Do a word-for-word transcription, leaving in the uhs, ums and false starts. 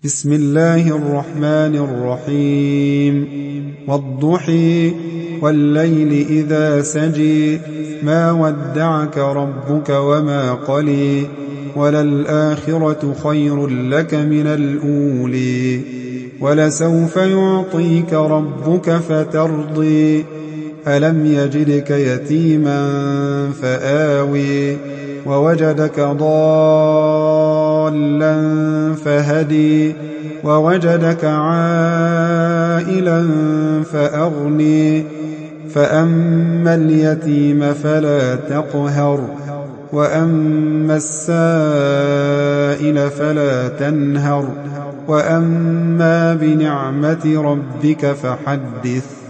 بسم الله الرحمن الرحيم والضحى والليل إذا سجى ما ودعك ربك وما قلى وللآخرة خير لك من الأولى ولسوف يعطيك ربك فترضى ألم يجدك يتيما فآوي ووجدك ضالا فهدي ووجدك عائلا فأغني فأما اليتيم فلا تقهر وأما السائل فلا تنهر وأما بنعمة ربك فحدث